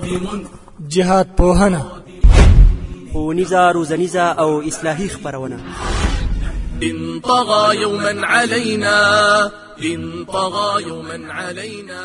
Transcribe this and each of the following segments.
جهاد پوهنه، ښوونیزه، روزنیزه او اصلاحي خپرونه. إن طغى يوما علينا إن طغى يوما علينا.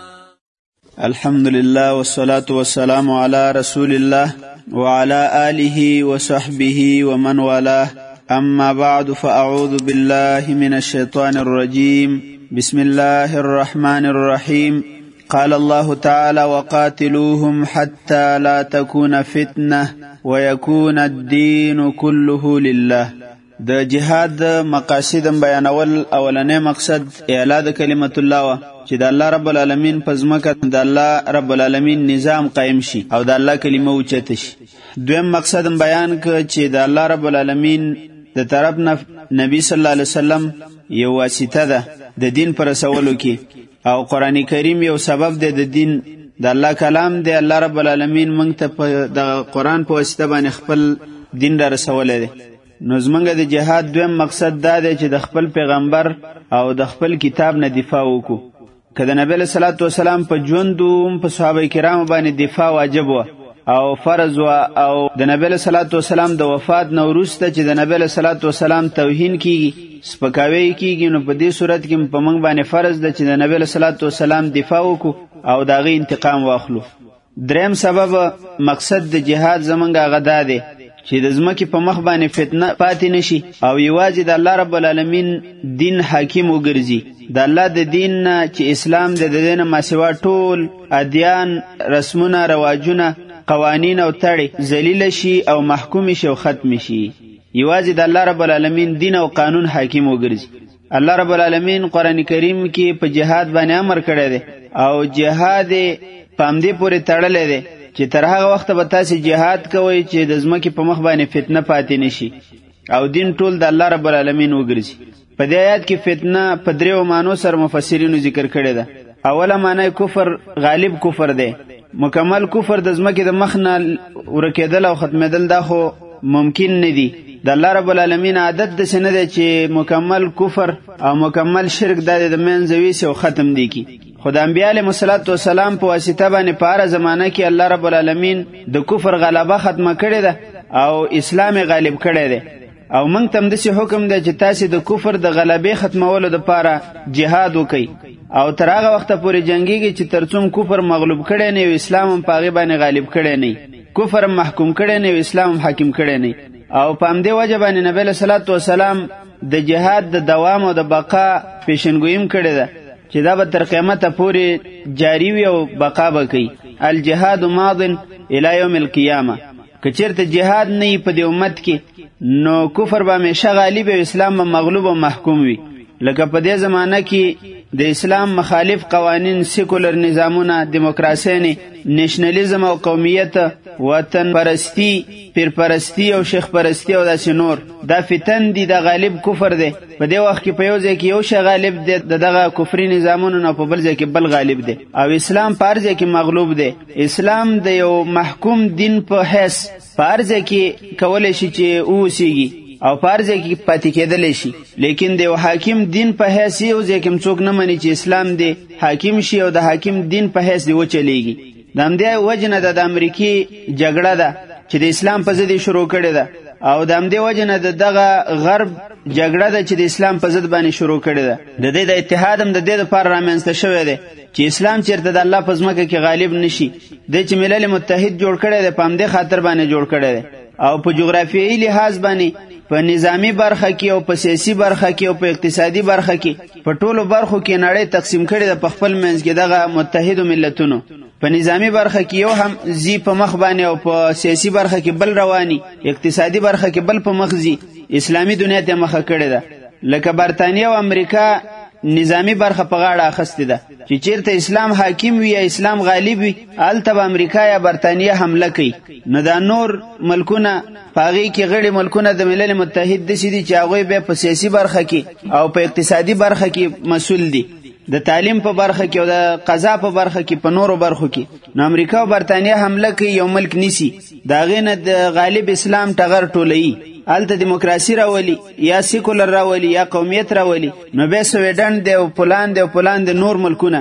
الحمد لله والصلاة والسلام على رسول الله وعلى آله وصحبه ومن والاه. أما بعد فأعوذ بالله من الشيطان الرجيم. بسم الله الرحمن الرحيم. قال الله تعالى وقاتلوهم حتى لا تكون فتنة ويكون الدين كله لله. د جهاد مقاصد بیانول اولنې مقصد اعلاء د کلمت الله وا چې د الله رب العالمین په ځمکه د الله رب العالمین نظام قائم شي او د الله کلمه اوچته شي. دویم مقصد بیان ک چې د الله رب العالمین د طرف نه نبی صلی الله علیه وسلم یو واسطه ده د دین پر رسولو کې، او قرآن کریم یو سبب دی د دین. د الله کلام دی، الله رب العالمین موږ ته د قرآن په واسطه باندې خپل دین را رسولی دی. نو زمونږ د جهاد دویم مقصد دا دی چې د خپل پیغمبر او د خپل کتاب نه دفاع وکړو. که د نبی علیه صلوات و سلام په ژوندو په صحابه کرامو باندې دفاع واجب وه او فرض وه، او د نبی علیه صلوات و سلام د وفات نه وروسته چې د نبی علیه صلوات و سلام توهین کیږي، سپکاوی کیږي، نو په دې صورت کې په موږ باندې فرض ده چې د نبی علیه صلوات و سلام دفاع وکړو او د هغې انتقام واخلو. دریم سبب مقصد د جهاد زمونږ هغه دا دی چې د ځمکې په مخ باندې فتنه پاتې نشي او یوازې د الله رب العالمین دین حاکم وګرځي. د الله د دین نه چې اسلام د دې نه ماسوا ټول ادیان، رسمونه، رواجونه، قوانین او تړي ذلیل شي او محکوم شي او ختم شي. یوازې د الله رب العالمین دین او قانون حاکم وګرځي. الله رب العالمین قرآن کریم کې په جهاد باندې امر کړی دی او جهاد په همدې پورې تړلی دی چې تر هغه وخته به تاسې جهاد کوئ چې د ځمکې په مخ باندې فتنه پاتې نشي او دین ټول د الله رب العالمین وګرځي. په دې آیات کې فتنه په دریو معنو سره مفسرینو ذکر کړې ده. اوله معنی کفر، غالب کفر دی. مکمل کفر د ځمکې د مخ نه ورکېدل او ختمېدل دا خو ممکن نه دي. د الله رب العالمین عادت داسې نه دی چې مکمل کفر او مکمل شرک دا د منځه ویسي او ختم دی کی. خو د انبیاء علیهم السلام په واسطه باندې په هره زمانه کې الله رب العالمین د کفر غلبه ختمه کړې ده او اسلام غالب کړی دی. او موږ ته هم داسې حکم دی چې تاسې د کفر د غلبې ختمولو دپاره جهاد وکئ او تر هغه وخته پورې جنګیږي چې تر څوم کفر مغلوب کړی نه وي، اسلام هم په هغې باندې غالب کړی نه وي، کفر هم محکوم کړی نه وي، اسلام هم حاکم کړی نه وي. او په همدې وجه باندې نبی علیه صلوات وسلام د جهاد د دوام او د بقا پیشنګویم کړې ده چې دا به تر قیامته پورې جاری وي او بقا به کوي. الجهاد ماض الی یوم القیامه. که چېرته جهاد نه وي په دې امت کې نو کفر به همیشه غالب او اسلام به مغلوب او محکوم وي. لکه په دې زمانه کې د اسلام مخالف قوانین، سیکولر نظامونه، دیموکراسي، نیشنلیزم او قومیت، وطن پرستی، پیر پرستی او شیخ پرستی او داسې نور، دا فتن دي، دا غالب کفر دی. په دې وخت کې په یو ځای کې یو شی غالب دی دغه کفري نظامونو نه، په بل ځای کې بل غالب دی او اسلام په هر ځای کې مغلوب دی. اسلام د یو محکوم دین په حیث په هر ځای کې کولی شي چې اوسیږي او په هر ځای کې پاتې کېدلی شي، لیکن د یو حاکم دین په حیث یو ځای کې څوک نه مني چې اسلام دی حاکم شي او د حاکم دین په حیث دی وچلیږي. د همدې وجه نه د امریکې جګړه ده چې د اسلام په ضد شروع کړې ده، او د همدې وجه نه دغه غرب جګړه ده چې د اسلام په ضد باندې شروع کړې ده. د دې د اتحاد هم د دې لپاره رامنځته شوی دی چې اسلام چیرته د الله په ځمکه کې غالب نشي. د چې ملل متحد جوړ کړی دی په همدې خاطر باندې جوړ کړی دی او په جغرافیایي لحاظ باندې په نظامی برخه کې او په سیاسي برخه کې او په اقتصادي برخه کې په ټولو برخو کې نړۍ تقسیم کړې ده په خپل منځ کې دغه متحدو ملتونو. په نظامی برخه کې یو هم زی په مخ باندې او په سیاسي برخه کې بل رواني، اقتصادي برخه کې بل په مخ زی. اسلامي دنیا ته مخه کړې ده. لکه برتانیه او امریکا نظامی برخه په غاړه اخستې ده چې چیرته اسلام حاکم وي یا اسلام غالب وي هلته به امریکا یا برتانیه حمله کوي. نو دا نور ملکونه په هغې کې غړي ملکونه د ملل متحد داسې دي چې هغوی بیا په سیاسي برخه کې او په اقتصادي برخه کې مسؤل دي، د تعلیم په برخه کې او د قضا په برخه کې، په نورو برخو کې. نو امریکا او برتانیه حمله کوي، یو ملک نیسي، د هغې نه د غالب اسلام ټغر ټولوي، هلته دیموکراسي راولي یا سیکولر راولي یا قومیت راولي. نو بیا سویډن دی او پولند دی او پولند نور ملکونه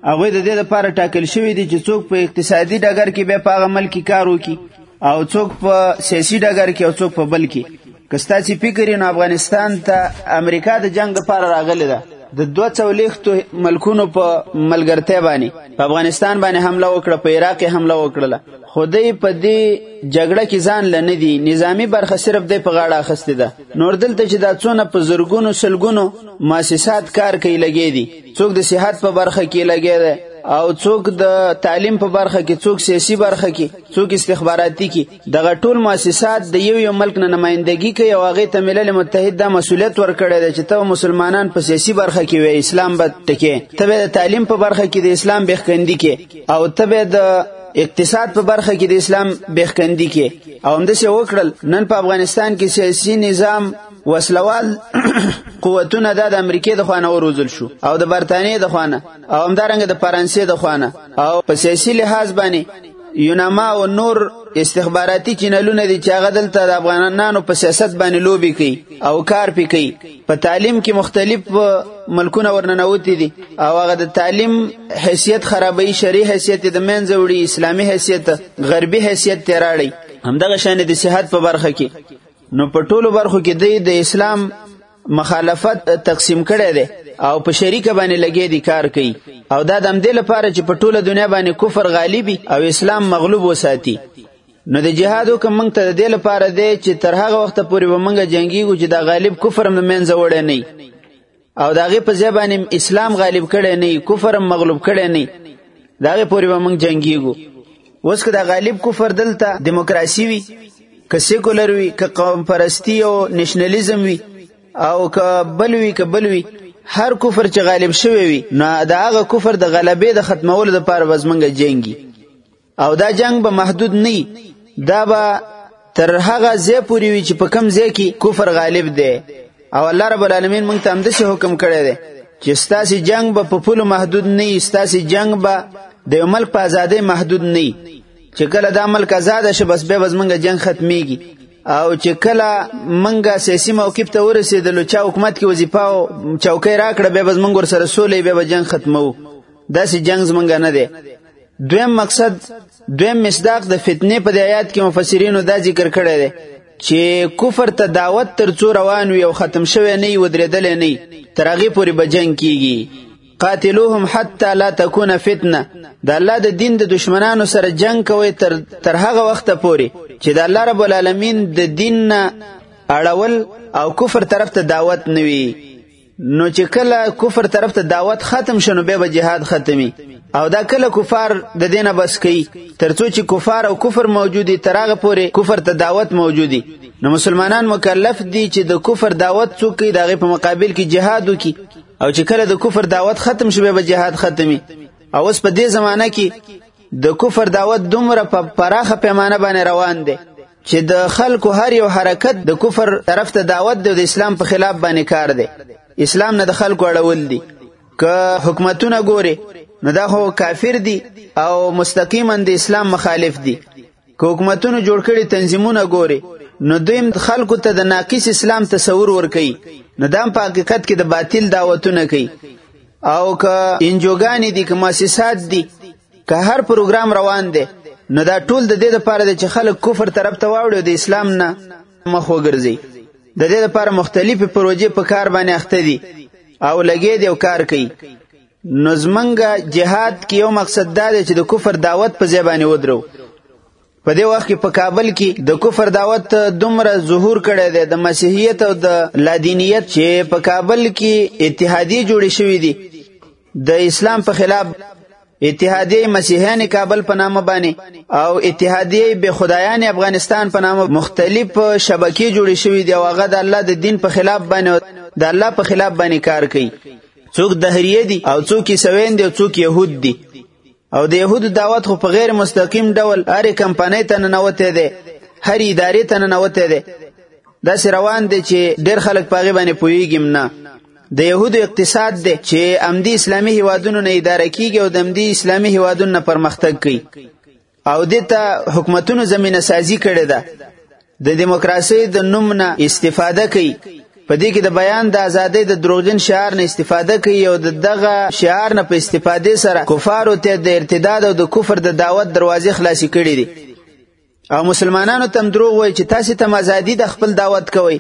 هغه د دې لپاره ټاکل شوی دی چې څوک په اقتصادي ډګر کې به په هغه ملک کار وکړي او څوک په سیاسي ډګر کې او څوک په بل کې. که ستاسو فکر یې افغانستان ته امریکا د جنگ لپاره راغلی ده، د 240 ملکونو په ملګرتیا باندې په افغانستان باندې حمله وکړه، په عراق حمله وکړه، خو دوی په دې جګړه کې ځان لنه دي، نظامی برخه صرف دوی په غاړه اخیستې ده. نور دلته چې دا څونه په زرګونو سلګونو مؤسسات کار کوي لګي دي، څوک د صحت په برخه کې لګي ده او څوک د تعلیم په برخه کې، څوک سیاسي برخه کې، څوک استخباراتي کې. دغه ټول مؤسسات د یو ملک نه نمائندګي کوي او هغه ته ملل متحد دا مسؤلیت ورکړی دی چې ته مسلمانان په سیاسي برخه کې وي اسلام به ټکې، ته به د تعلیم په برخه کې د اسلام بېخکندي کې او ته به د اقتصاد په برخه کې د اسلام بېخکندي کې. او همداسې وکړل. نن په افغانستان کې سیاسي نظام وسلوال قوتونه د امریکای د خوانه وروزل شو او د برتانیې د خوانه او همدارنګه د فرانسې د خوانه، او په سیاسي لحاظ باندې یوناما او نور استخباراتي چینلونه دي چې هغه دلته د افغانانو په سیاست باندې لوبي کوي او کار پی کوي. په تعلیم کې مختلف ملکونه ورننوتي دي او هغه د تعلیم حیثیت خرابوي، شرعي حیثیت د منځ وړي، اسلامي حیثیت، غربي حیثیت تیراړي. همدغه شان د صحت په برخه کې نو په ټولو برخو کې د اسلام مخالفت تقسیم کړي دي او په شریکه باندې لګي دي کار کوي او دا د همدې لپاره چې په ټوله دنیا باندې کفر غالیبي او اسلام مغلوب وساتي. نو د جهاد حکم موږ ته د دې لپاره دی چې تر هغه وخته پورې به موږ جنګیږو چې دا غالب کفر هم منځه وړی نه او د هغې په ځای باندې اسلام غالب کړی نه، کفر هم مغلوب کړی نه، د هغې پورې به موږ جنګیږو. اوس که دا غالب کفر دلته دیموکراسي وي، که سیکولر وي، که قوم پرستی او نشنلیزم وي او که بل وي، هر کفر چې غالب شوی وي نو دا هغه کفر د غلبې د ختمولو لپاره به زمونږ جنګي او دا جنگ به محدود نه، دا به تر هغه ځای پورې وي چې په کم ځای کې کفر غالب دی. او الله رب العالمین موږ ته همداسې حکم کړی دی چې ستاسې جنگ به په پولو محدود نه، ستاسې جنگ به د یو ملک په ازادۍ محدود نه. چې کله دا ملک آزاد شي بس بیا به زمونږ جنگ ختمیږي او چې کله منګه سیاسي موقف ته ورسېدلو، چا حکومت کې وظیفه او چوکۍ راکړه، بیا به زمونږ ورسره سوله، بیا به جنگ ختمو. داسې جنگ زمونږ نه دی. دویم مقصد، دویم مصداق د فتنې په دې آیات کې مفسرینو دا ذکر کړی دی چې کفر ته دعوت تر څو روان وي او ختم شوی نه وي، ودرېدلی نه وي، تر هغې پورې به جنگ کېږي. قاتلوهم حتی لا تکون فتنه، د الله د دین د دشمنانو سره جنگ کوي تر هغه وخته پورې چې د الله رب العالمین د دین نه اړول او کفر طرف ته دعوت نه وي. نو چې کله کفر طرف ته دعوت ختم شنو بیا به جهاد ختمي او دا کله کفار د دینه بس کوي ترڅو چې کفار او کفر موجودي تر هغه پورې کفر ته دعوت موجودي. نو مسلمانان مکلف دي چې د کفر دعوت څوک کوي دغه په مقابل کې جهاد وکړي او چې کله د کفر دعوت ختم شوه به جهاد ختمي. او اوس په دې زمانہ کې د کفر دعوت دومره په پراخه پیمانه باندې روان دی چې د خلکو هر یو حرکت د کفر طرف ته دعوت د اسلام په خلاف باندې کار دی. اسلام نه د خلکو اړول دي. که حکومتونه ګوري نو دا خو کافر دي او مستقیما د اسلام مخالف دي. که حکومتونه جوړ کړي تنظیمونه ګوري نو دویم خلکو ته د ناقص اسلام تصور ورکوي، نو دا په حقیقت کې د باطل دعوتونه کوي. او که انجوګانی دي، که مؤسسات دي، که هر پروګرام روان دی نو دا ټول د دې لپاره دی چې خلک کفر طرف ته واوړي او د اسلام نه مخ وګرځي. د دې لپاره مختلفې پروژې په کار باندې اخته دي او لګي دي او کار کوي. نو زمونږ جهاد کې یو مقصد دا دی چې د کفر دعوت په ځای باندې ودرو. په دې وخت کې په کابل کې د کفر دعوت دومره ظهور کړی دی د مسیحیت او د لادینیت چې په کابل کې اتحادیه جوړې شوې دي د اسلام په خلاف. اتحادیه مسیحیان کابل په نامه باندې او اتحادیه به خدایان افغانستان په نامه مختلف شبکې جوړې شوې دي او هغه د الله د دین په خلاف باندې د الله په خلاف باندې کار کوي. څوک دهریه دي او څوک عیسویان دي او څوک يهود دي. او د يهودو دعوت خو په غیر مستقیم ډول هر کمپنۍ ته ننوته دي، هر ادارې ته ننوته دي. دا سره روان دي چې ډېر خلک پاغي باندې پويږي نه. د يهودو اقتصاد دی چې امدي اسلامي هیوادونو نه اداره کیږي او د امدي اسلامي هیوادونو نه پرمختګ کوي او دته حکومتونو زمينه سازي کړې ده. د دیموکراسي د نوم نه استفاده کوي په دې کې د بیان د ازادۍ د دروغجن شعار نه استفاده کوي او دغه شعار نه په استفادې سره کفارو ته د ارتداد او د کفر د دعوت دروازې خلاصې کړي دي او مسلمانانو ته دروغ وایي چې تاسو ته ازادي د خپل دعوت کوي،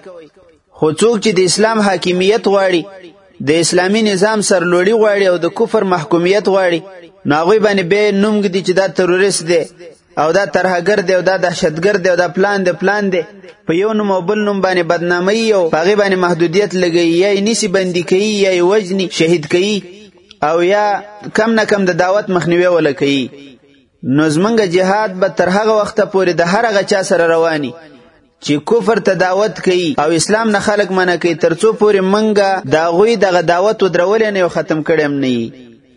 خو څوک چې د اسلام حاکمیت غواړي، د اسلامی نظام سرلوړي غواړي او د کفر محکومیت غواړي، نو هغوی باندې به نوم ږدي چې دا تروریست دی او دا ترهګر دی او دا دهشتګر دی او دا پلان دی په یو نوم او بل نوم باندې بدنامي او هغې باندې محدودیت لګوي، یا یې نیسي بندي کوي، یا یې وژني شهید کوي او یا کم نه کم د دعوت مخنیوی وله کوي. نو زمونږ جهاد به تر هغه وخته پورې د هر هغه چا سره رواني چې کفر ته دعوت کوي او اسلام نه خلق منع کوي، تر څو پورې مونږه د هغوی دغه دعوت ودرولی نه یو ختم کړی هم نه یي.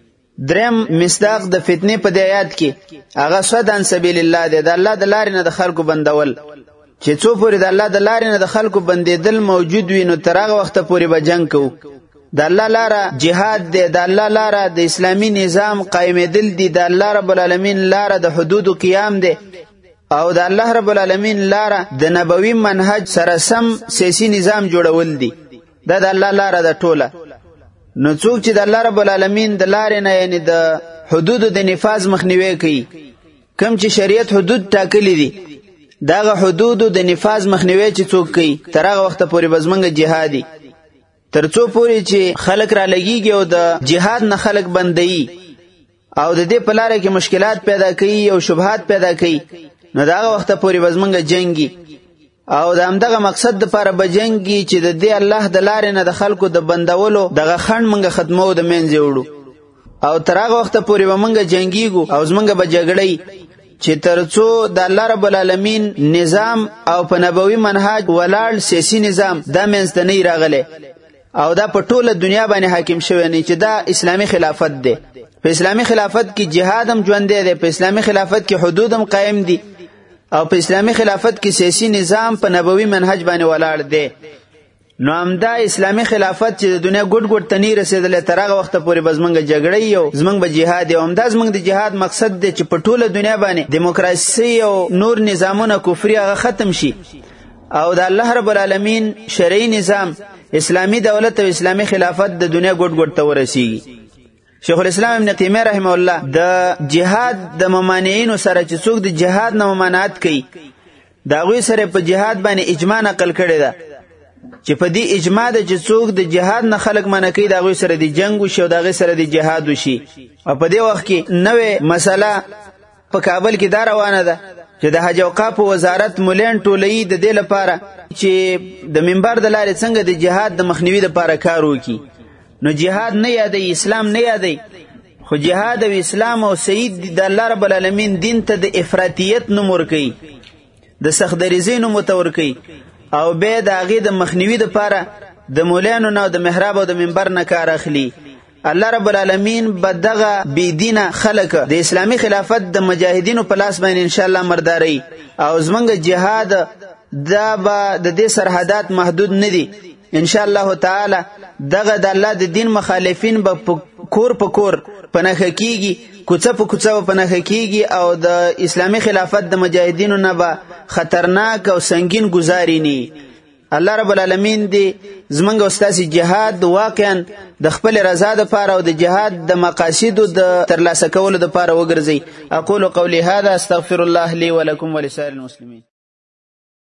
دریم مصداق د فتنې په دې آیات کې هغه صد عن سبیل الله دی، د الله د لارې نه د خلکو بندول، چې څو پورې د الله د لارې نه د خلکو بندېدل موجود وي نو تر هغه وخته پورې به جنګ کوو. د الله لاره جهاد دی، د الله لاره د اسلامي نظام قائمېدل دي، د الله رب العالمین لاره د حدودو قیام دی او د الله رب العالمین لاره د نبوي منهج سره سم سیاسي نظام جوړول دي. دا د الله لاره ده ټوله. نو څوک چې د الله رب العالمین د لارې نه یعنی د حدودو د نفاذ مخنیوی کوي، کم چې شریعت حدود ټاکلي دي دغه حدودو د نفاذ مخنیوی چې څوک کوي تر هغه وخته پورې به زموږ جهادي، تر څو پورې چې خلک را لګیږي او د جهاد نه خلک بندوي او د دې په لاره کې مشکلات پیدا کوي او شبهات پیدا کوي، نو دغه وخته پورې به زموږ جنګي او د همدغه مقصد دپاره به جنګي چې د دې الله د لارې نه د خلکو د بندولو دغه خنډ موږ ختمو د منځه وړو او تر هغه وخته پورې به موږ جنګیږو او زموږ به جګړې چې تر څو د الله رب العالمین نظام او په نبوي منهج ولاړ سیاسي نظام دا منځته نه راغلی او دا په ټوله دنیا باندې حاکم شوی نه چې دا اسلامي خلافت دی. په اسلامي خلافت کې جهاد هم ژوندی دی، په اسلامي خلافت کې حدود هم قائم دي او په اسلامي خلافت کې سیاسي نظام په نبوي منهج باندې ولاړ دی. نو همدا اسلامي خلافت چې د دنیا ګوټ ګوټ ته نه رسېدلی تر هغه وخته پورې به زموږ جګړې او زموږ به جهاد او همدا زموږ د جهاد مقصد دی چې په ټوله دنیا باندې دیموکراسي او نور نظامونه کفري هغه ختم شي او د الله رب العالمین شرعي نظام اسلامی دولت او اسلامی خلافت د دنیا ګوټ ګوټ ته ورسیږي. شیخ الاسلام ابن تیمیه رحمه الله د جهاد د ممانعینو سره چې څوک د جهاد نه ممانعت کوي د هغوی سره په جهاد باندې اجماع نقل کړې ده چې په دې اجماع ده چې څوک د جهاد نه خلق منع کوي د هغوی سره د جنګ وشي او د هغوی سره د جهاد وشي. او په دې وخت کې نوې مسله په کابل کې دا روانه ده چې د حج اوقاف وزارت مولین ټولوي د دې لپاره چې د منبر د لارې څنګه د جهاد د مخنیوي لپاره کار وکړي. نو جهاد نه یادوي، اسلام نه یادوي، خو جهاد او اسلام او سید د الله رب العالمین دین ته د افراطیت نوم ورکوي، د سختدریزۍ نوم ورته ورکوي او بیا د هغې د مخنیوي لپاره د مولانو نه او د محراب او د منبر نه کار اخلي. الله رب العالمین به دغه بېدینه خلک د اسلامي خلافت د مجاهدینو په لاس باندې انشاءالله مرداري او زمونږ جهاد دا به د دې سرحدات محدود نه دي انشاءالله تعالی. دغه د الله د دین مخالفین به کور په کور پنهخه کیږي، کوڅه په کوڅه به پنهخه کیږي او د اسلامي خلافت د مجاهدینو نه به خطرناک او سنگین گزاري نه. الله رب العالمین دې زمونږ او ستاسې جهاد واقعا د خپل رضا دپاره او د جهاد د مقاصدو د ترلاسه کولو دپاره وګرځئ. اقول قولی هذا استغفر الله لي ولكم ولسائر المسلمين.